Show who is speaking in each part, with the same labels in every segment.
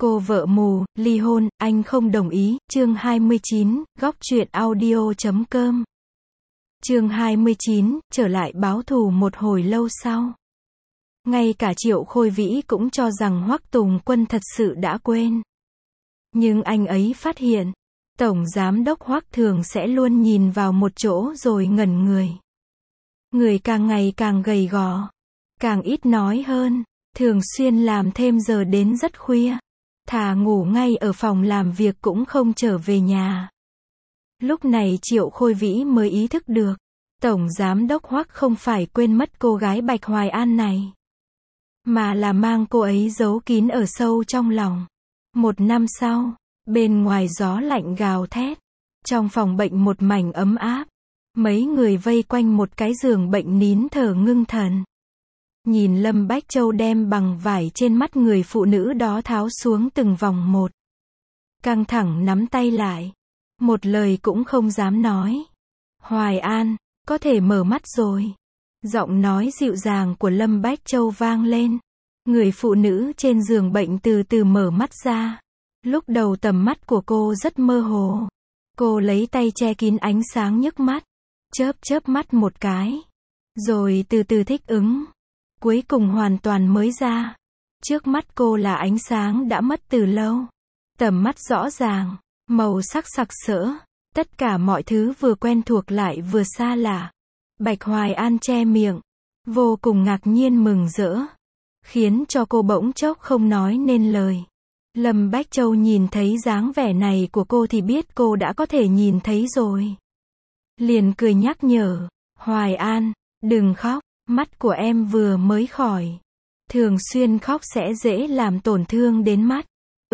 Speaker 1: Cô vợ mù, ly hôn, anh không đồng ý, chương 29, góc truyện audio.com. Chương 29, trở lại báo thù một hồi lâu sau. Ngay cả Triệu Khôi Vĩ cũng cho rằng Hoắc Tùng Quân thật sự đã quên. Nhưng anh ấy phát hiện, Tổng Giám đốc Hoắc thường sẽ luôn nhìn vào một chỗ rồi ngẩn người. Người càng ngày càng gầy gò, càng ít nói hơn, thường xuyên làm thêm giờ đến rất khuya. Thà ngủ ngay ở phòng làm việc cũng không trở về nhà. Lúc này Triệu Khôi Vĩ mới ý thức được, Tổng Giám đốc Hoắc không phải quên mất cô gái Bạch Hoài An này, mà là mang cô ấy giấu kín ở sâu trong lòng. Một năm sau, bên ngoài gió lạnh gào thét, trong phòng bệnh một mảnh ấm áp, mấy người vây quanh một cái giường bệnh nín thở ngưng thần. Nhìn Lâm Bách Châu đem bằng vải trên mắt người phụ nữ đó tháo xuống từng vòng một. Căng thẳng nắm tay lại. Một lời cũng không dám nói. Hoài An, có thể mở mắt rồi. Giọng nói dịu dàng của Lâm Bách Châu vang lên. Người phụ nữ trên giường bệnh từ từ mở mắt ra. Lúc đầu tầm mắt của cô rất mơ hồ. Cô lấy tay che kín ánh sáng nhức mắt. Chớp mắt một cái. Rồi từ từ thích ứng. Cuối cùng hoàn toàn mới ra. Trước mắt cô là ánh sáng đã mất từ lâu. Tầm mắt rõ ràng, màu sắc sặc sỡ, tất cả mọi thứ vừa quen thuộc lại vừa xa lạ. Bạch Hoài An che miệng, vô cùng ngạc nhiên mừng rỡ, khiến cho cô bỗng chốc không nói nên lời. Lâm Bách Châu nhìn thấy dáng vẻ này của cô thì biết cô đã có thể nhìn thấy rồi. Liền cười nhắc nhở, Hoài An, đừng khóc. Mắt của em vừa mới khỏi. Thường xuyên khóc sẽ dễ làm tổn thương đến mắt.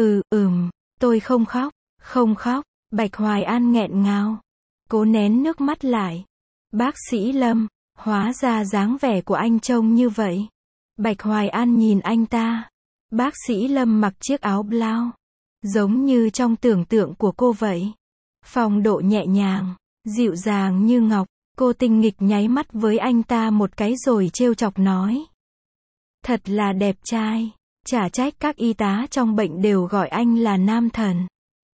Speaker 1: Tôi không khóc. Không khóc. Bạch Hoài An nghẹn ngào. Cố nén nước mắt lại. Bác sĩ Lâm, hóa ra dáng vẻ của anh trông như vậy. Bạch Hoài An nhìn anh ta. Bác sĩ Lâm mặc chiếc áo blau. Giống như trong tưởng tượng của cô vậy. Phong độ nhẹ nhàng, dịu dàng như ngọc. Cô tinh nghịch nháy mắt với anh ta một cái rồi trêu chọc nói. Thật là đẹp trai, chả trách các y tá trong bệnh đều gọi anh là nam thần.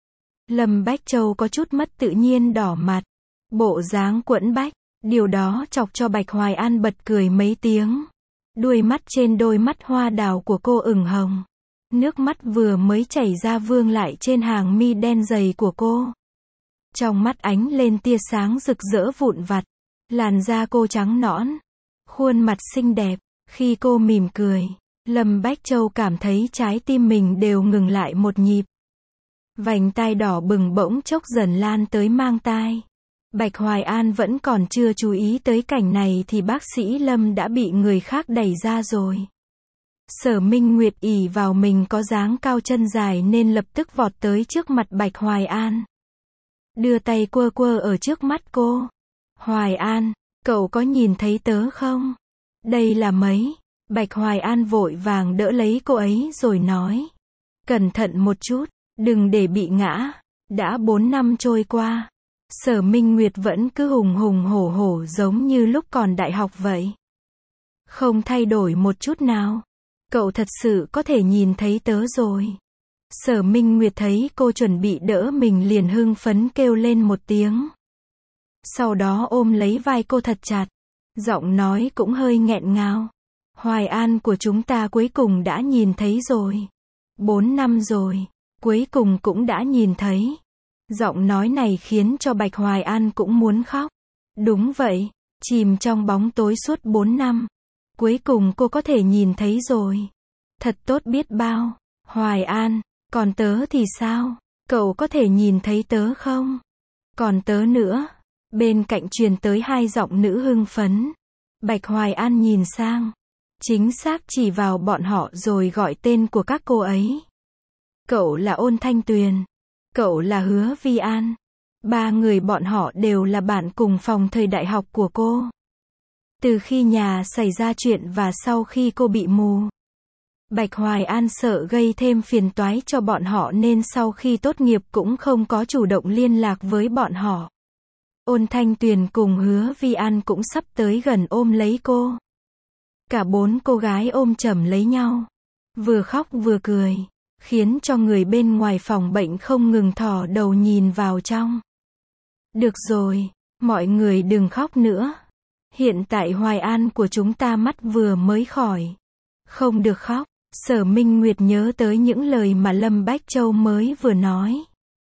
Speaker 1: Lâm Bách Châu có chút mất tự nhiên đỏ mặt, bộ dáng quẫn bách, điều đó chọc cho Bạch Hoài An bật cười mấy tiếng. Đuôi mắt trên đôi mắt hoa đào của cô ửng hồng. Nước mắt vừa mới chảy ra vương lại trên hàng mi đen dày của cô. Trong mắt ánh lên tia sáng rực rỡ vụn vặt. Làn da cô trắng nõn. Khuôn mặt xinh đẹp. Khi cô mỉm cười, Lâm Bách Châu cảm thấy trái tim mình đều ngừng lại một nhịp. Vành tai đỏ bừng bỗng chốc dần lan tới mang tai. Bạch Hoài An vẫn còn chưa chú ý tới cảnh này thì bác sĩ Lâm đã bị người khác đẩy ra rồi. Sở Minh Nguyệt ỷ vào mình có dáng cao chân dài nên lập tức vọt tới trước mặt Bạch Hoài An. Đưa tay quơ quơ ở trước mắt cô. Hoài An, cậu có nhìn thấy tớ không? Đây là mấy. Bạch Hoài An vội vàng đỡ lấy cô ấy rồi nói. Cẩn thận một chút, đừng để bị ngã. Đã 4 năm trôi qua. Sở Minh Nguyệt vẫn cứ hùng hùng hổ hổ giống như lúc còn đại học vậy. Không thay đổi một chút nào. Cậu thật sự có thể nhìn thấy tớ rồi. Sở Minh Nguyệt thấy cô chuẩn bị đỡ mình liền hưng phấn kêu lên một tiếng. Sau đó ôm lấy vai cô thật chặt. Giọng nói cũng hơi nghẹn ngào. Hoài An của chúng ta cuối cùng đã nhìn thấy rồi. 4 năm rồi. Cuối cùng cũng đã nhìn thấy. Giọng nói này khiến cho Bạch Hoài An cũng muốn khóc. Đúng vậy. Chìm trong bóng tối suốt 4 năm. Cuối cùng cô có thể nhìn thấy rồi. Thật tốt biết bao. Hoài An, còn tớ thì sao? Cậu có thể nhìn thấy tớ không? Còn tớ nữa. Bên cạnh truyền tới 2 giọng nữ hưng phấn. Bạch Hoài An nhìn sang. Chính xác chỉ vào bọn họ rồi gọi tên của các cô ấy. Cậu là Ôn Thanh Tuyền. Cậu là Hứa Vi An. 3 người bọn họ đều là bạn cùng phòng thời đại học của cô. Từ khi nhà xảy ra chuyện và sau khi cô bị mù. Bạch Hoài An sợ gây thêm phiền toái cho bọn họ nên sau khi tốt nghiệp cũng không có chủ động liên lạc với bọn họ. Ôn Thanh Tuyền cùng Hứa Vi An cũng sắp tới gần ôm lấy cô. Cả 4 cô gái ôm chầm lấy nhau. Vừa khóc vừa cười. khiến cho người bên ngoài phòng bệnh không ngừng thò đầu nhìn vào trong. Được rồi, mọi người đừng khóc nữa. Hiện tại Hoài An của chúng ta mắt vừa mới khỏi. Không được khóc. Sở Minh Nguyệt nhớ tới những lời mà Lâm Bách Châu mới vừa nói.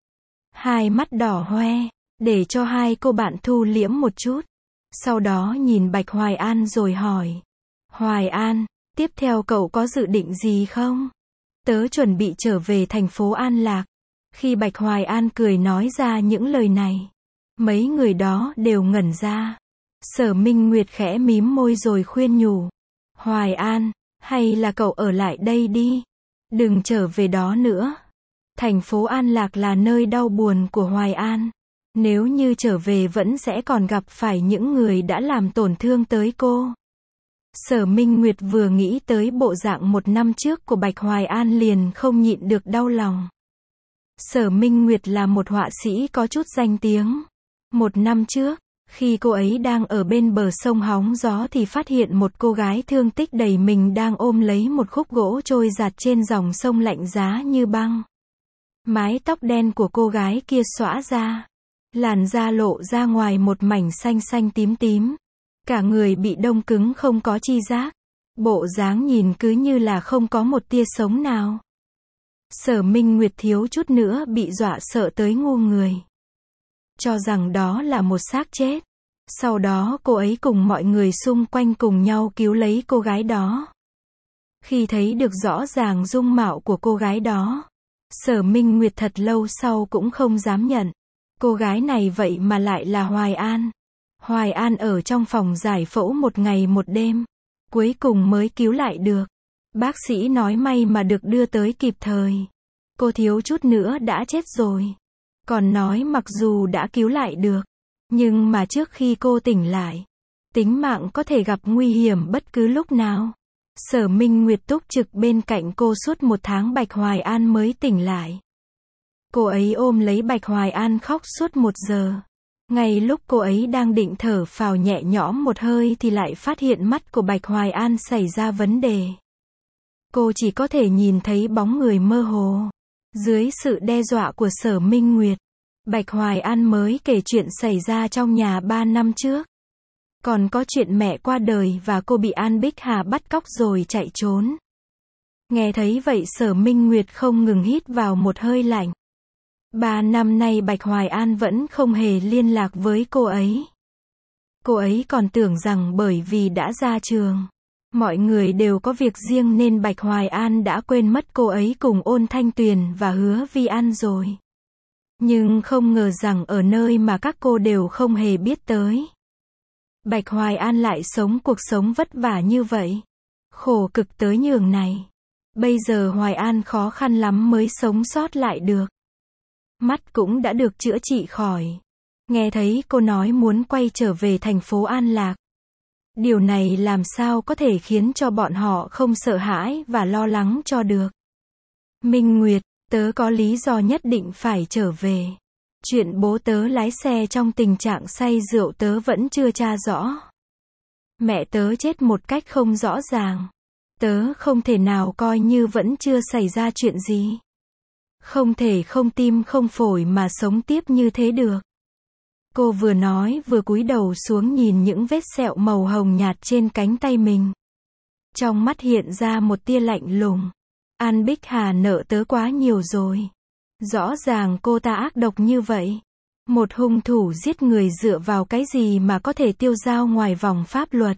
Speaker 1: Hai mắt đỏ hoe, để cho hai cô bạn thu liễm một chút. Sau đó nhìn Bạch Hoài An rồi hỏi. Hoài An, tiếp theo cậu có dự định gì không? Tớ chuẩn bị trở về thành phố An Lạc. Khi Bạch Hoài An cười nói ra những lời này, mấy người đó đều ngẩn ra. Sở Minh Nguyệt khẽ mím môi rồi khuyên nhủ. Hoài An, hay là cậu ở lại đây đi. Đừng trở về đó nữa. Thành phố An Lạc là nơi đau buồn của Hoài An. Nếu như trở về vẫn sẽ còn gặp phải những người đã làm tổn thương tới cô. Sở Minh Nguyệt vừa nghĩ tới bộ dạng 1 năm trước của Bạch Hoài An liền không nhịn được đau lòng. Sở Minh Nguyệt là một họa sĩ có chút danh tiếng. 1 năm trước, khi cô ấy đang ở bên bờ sông hóng gió thì phát hiện một cô gái thương tích đầy mình đang ôm lấy một khúc gỗ trôi giạt trên dòng sông lạnh giá như băng. Mái tóc đen của cô gái kia xõa ra. Làn da lộ ra ngoài một mảnh xanh xanh tím tím. Cả người bị đông cứng không có chi giác. Bộ dáng nhìn cứ như là không có một tia sống nào. Sở Minh Nguyệt thiếu chút nữa bị dọa sợ tới ngu người. Cho rằng đó là một xác chết. Sau đó cô ấy cùng mọi người xung quanh cùng nhau cứu lấy cô gái đó. Khi thấy được rõ ràng dung mạo của cô gái đó, Sở Minh Nguyệt thật lâu sau cũng không dám nhận. Cô gái này vậy mà lại là Hoài An. Hoài An ở trong phòng giải phẫu 1 ngày 1 đêm. Cuối cùng mới cứu lại được. Bác sĩ nói may mà được đưa tới kịp thời. Cô thiếu chút nữa đã chết rồi. Còn nói mặc dù đã cứu lại được, nhưng mà trước khi cô tỉnh lại, tính mạng có thể gặp nguy hiểm bất cứ lúc nào. Sở Minh Nguyệt túc trực bên cạnh cô suốt 1 tháng Bạch Hoài An mới tỉnh lại. Cô ấy ôm lấy Bạch Hoài An khóc suốt 1 giờ. Ngay lúc cô ấy đang định thở phào nhẹ nhõm một hơi thì lại phát hiện mắt của Bạch Hoài An xảy ra vấn đề. Cô chỉ có thể nhìn thấy bóng người mơ hồ. Dưới sự đe dọa của Sở Minh Nguyệt, Bạch Hoài An mới kể chuyện xảy ra trong nhà 3 năm trước. Còn có chuyện mẹ qua đời và cô bị An Bích Hà bắt cóc rồi chạy trốn. Nghe thấy vậy Sở Minh Nguyệt không ngừng hít vào một hơi lạnh. 3 năm nay Bạch Hoài An vẫn không hề liên lạc với cô ấy. Cô ấy còn tưởng rằng bởi vì đã ra trường, mọi người đều có việc riêng nên Bạch Hoài An đã quên mất cô ấy cùng Ôn Thanh Tuyền và Hứa Vi An rồi. Nhưng không ngờ rằng ở nơi mà các cô đều không hề biết tới, Bạch Hoài An lại sống cuộc sống vất vả như vậy. Khổ cực tới nhường này. Bây giờ Hoài An khó khăn lắm mới sống sót lại được. Mắt cũng đã được chữa trị khỏi. Nghe thấy cô nói muốn quay trở về thành phố An Lạc. Điều này làm sao có thể khiến cho bọn họ không sợ hãi và lo lắng cho được. Minh Nguyệt, tớ có lý do nhất định phải trở về. Chuyện bố tớ lái xe trong tình trạng say rượu tớ vẫn chưa tra rõ. Mẹ tớ chết một cách không rõ ràng. Tớ không thể nào coi như vẫn chưa xảy ra chuyện gì. Không thể không tim không phổi mà sống tiếp như thế được. Cô vừa nói vừa cúi đầu xuống nhìn những vết sẹo màu hồng nhạt trên cánh tay mình. Trong mắt hiện ra một tia lạnh lùng. An Bích Hà nợ tớ quá nhiều rồi. Rõ ràng cô ta ác độc như vậy. Một hung thủ giết người dựa vào cái gì mà có thể tiêu dao ngoài vòng pháp luật.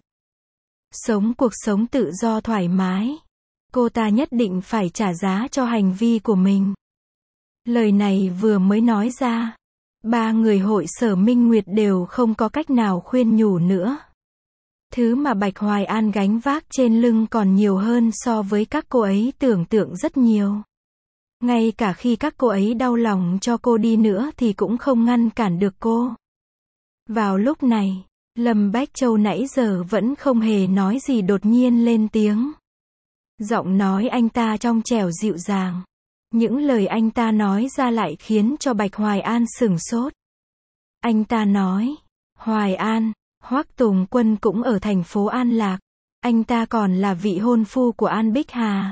Speaker 1: Sống cuộc sống tự do thoải mái. Cô ta nhất định phải trả giá cho hành vi của mình. Lời này vừa mới nói ra, 3 người hội Sở Minh Nguyệt đều không có cách nào khuyên nhủ nữa. Thứ mà Bạch Hoài An gánh vác trên lưng còn nhiều hơn so với các cô ấy tưởng tượng rất nhiều. Ngay cả khi các cô ấy đau lòng cho cô đi nữa thì cũng không ngăn cản được cô. Vào lúc này, Lâm Bách Châu nãy giờ vẫn không hề nói gì đột nhiên lên tiếng. Giọng nói anh ta trong trẻo dịu dàng. Những lời anh ta nói ra lại khiến cho Bạch Hoài An sửng sốt. Anh ta nói, Hoài An, Hoắc Tùng Quân cũng ở thành phố An Lạc. Anh ta còn là vị hôn phu của An Bích Hà.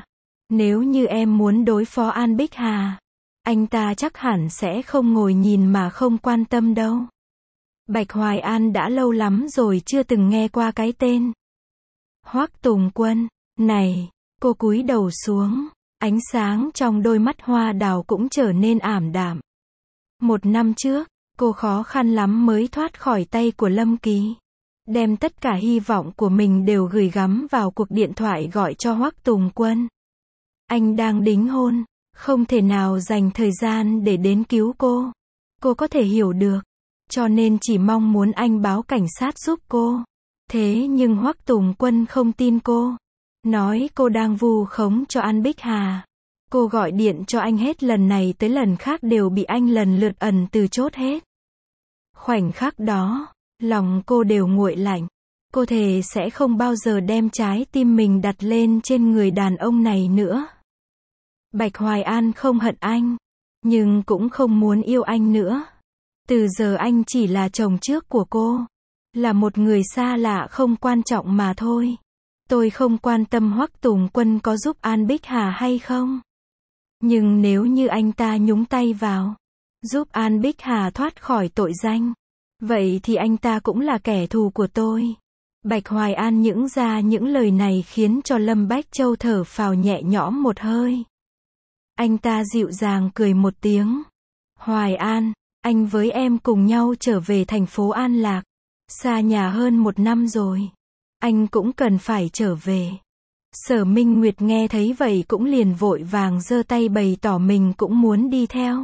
Speaker 1: Nếu như em muốn đối phó An Bích Hà, anh ta chắc hẳn sẽ không ngồi nhìn mà không quan tâm đâu. Bạch Hoài An đã lâu lắm rồi chưa từng nghe qua cái tên. Hoắc Tùng Quân, này, cô cúi đầu xuống, ánh sáng trong đôi mắt hoa đào cũng trở nên ảm đạm. 1 năm trước, cô khó khăn lắm mới thoát khỏi tay của Lâm Kỳ. Đem tất cả hy vọng của mình đều gửi gắm vào cuộc điện thoại gọi cho Hoắc Tùng Quân. Anh đang đính hôn, không thể nào dành thời gian để đến cứu cô. Cô có thể hiểu được, cho nên chỉ mong muốn anh báo cảnh sát giúp cô. Thế nhưng Hoắc Tùng Quân không tin cô, nói cô đang vu khống cho An Bích Hà. Cô gọi điện cho anh hết lần này tới lần khác đều bị anh lần lượt ẩn từ chốt hết. Khoảnh khắc đó, lòng cô đều nguội lạnh. Cô thề sẽ không bao giờ đem trái tim mình đặt lên trên người đàn ông này nữa. Bạch Hoài An không hận anh, nhưng cũng không muốn yêu anh nữa. Từ giờ anh chỉ là chồng trước của cô, là một người xa lạ không quan trọng mà thôi. Tôi không quan tâm Hoắc Tùng Quân có giúp An Bích Hà hay không. Nhưng nếu như anh ta nhúng tay vào, giúp An Bích Hà thoát khỏi tội danh, vậy thì anh ta cũng là kẻ thù của tôi. Bạch Hoài An những ra những lời này khiến cho Lâm Bách Châu thở phào nhẹ nhõm một hơi. Anh ta dịu dàng cười một tiếng. Hoài An, anh với em cùng nhau trở về thành phố An Lạc. Xa nhà hơn 1 năm rồi. Anh cũng cần phải trở về. Sở Minh Nguyệt nghe thấy vậy cũng liền vội vàng giơ tay bày tỏ mình cũng muốn đi theo.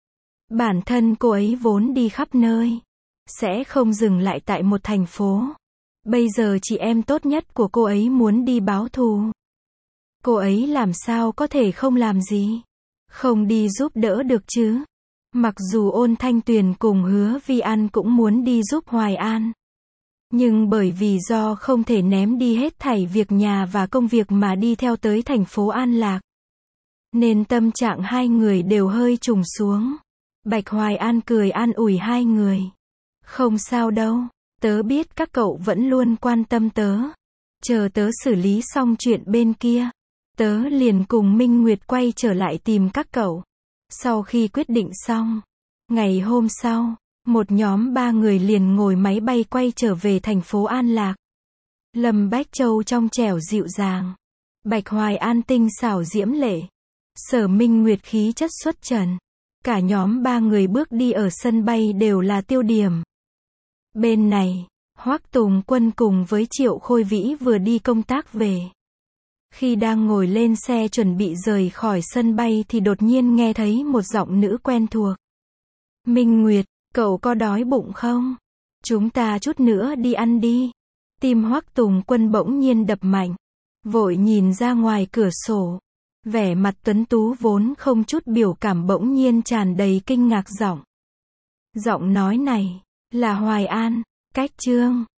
Speaker 1: Bản thân cô ấy vốn đi khắp nơi, sẽ không dừng lại tại một thành phố. Bây giờ chị em tốt nhất của cô ấy muốn đi báo thù. Cô ấy làm sao có thể không làm gì? Không đi giúp đỡ được chứ? Mặc dù Ôn Thanh Tuyền cùng Hứa Vi An cũng muốn đi giúp Hoài An. Nhưng bởi vì do không thể ném đi hết thảy việc nhà và công việc mà đi theo tới thành phố An Lạc, nên tâm trạng hai người đều hơi trùng xuống. Bạch Hoài An cười an ủi hai người. Không sao đâu, tớ biết các cậu vẫn luôn quan tâm tớ. Chờ tớ xử lý xong chuyện bên kia, tớ liền cùng Minh Nguyệt quay trở lại tìm các cậu. Sau khi quyết định xong, ngày hôm sau, một nhóm 3 người liền ngồi máy bay quay trở về thành phố An Lạc. Lâm Bách Châu trong trẻo dịu dàng, Bạch Hoài An tinh xảo diễm lệ, Sở Minh Nguyệt khí chất xuất trần. Cả nhóm 3 người bước đi ở sân bay đều là tiêu điểm. Bên này, Hoắc Tùng Quân cùng với Triệu Khôi Vĩ vừa đi công tác về. Khi đang ngồi lên xe chuẩn bị rời khỏi sân bay thì đột nhiên nghe thấy một giọng nữ quen thuộc. Minh Nguyệt, cậu có đói bụng không? Chúng ta chút nữa đi ăn đi. Tim Hoắc Tùng Quân bỗng nhiên đập mạnh. Vội nhìn ra ngoài cửa sổ. Vẻ mặt tuấn tú vốn không chút biểu cảm bỗng nhiên tràn đầy kinh ngạc giọng. Giọng nói này, là Hoài An, cách Trương.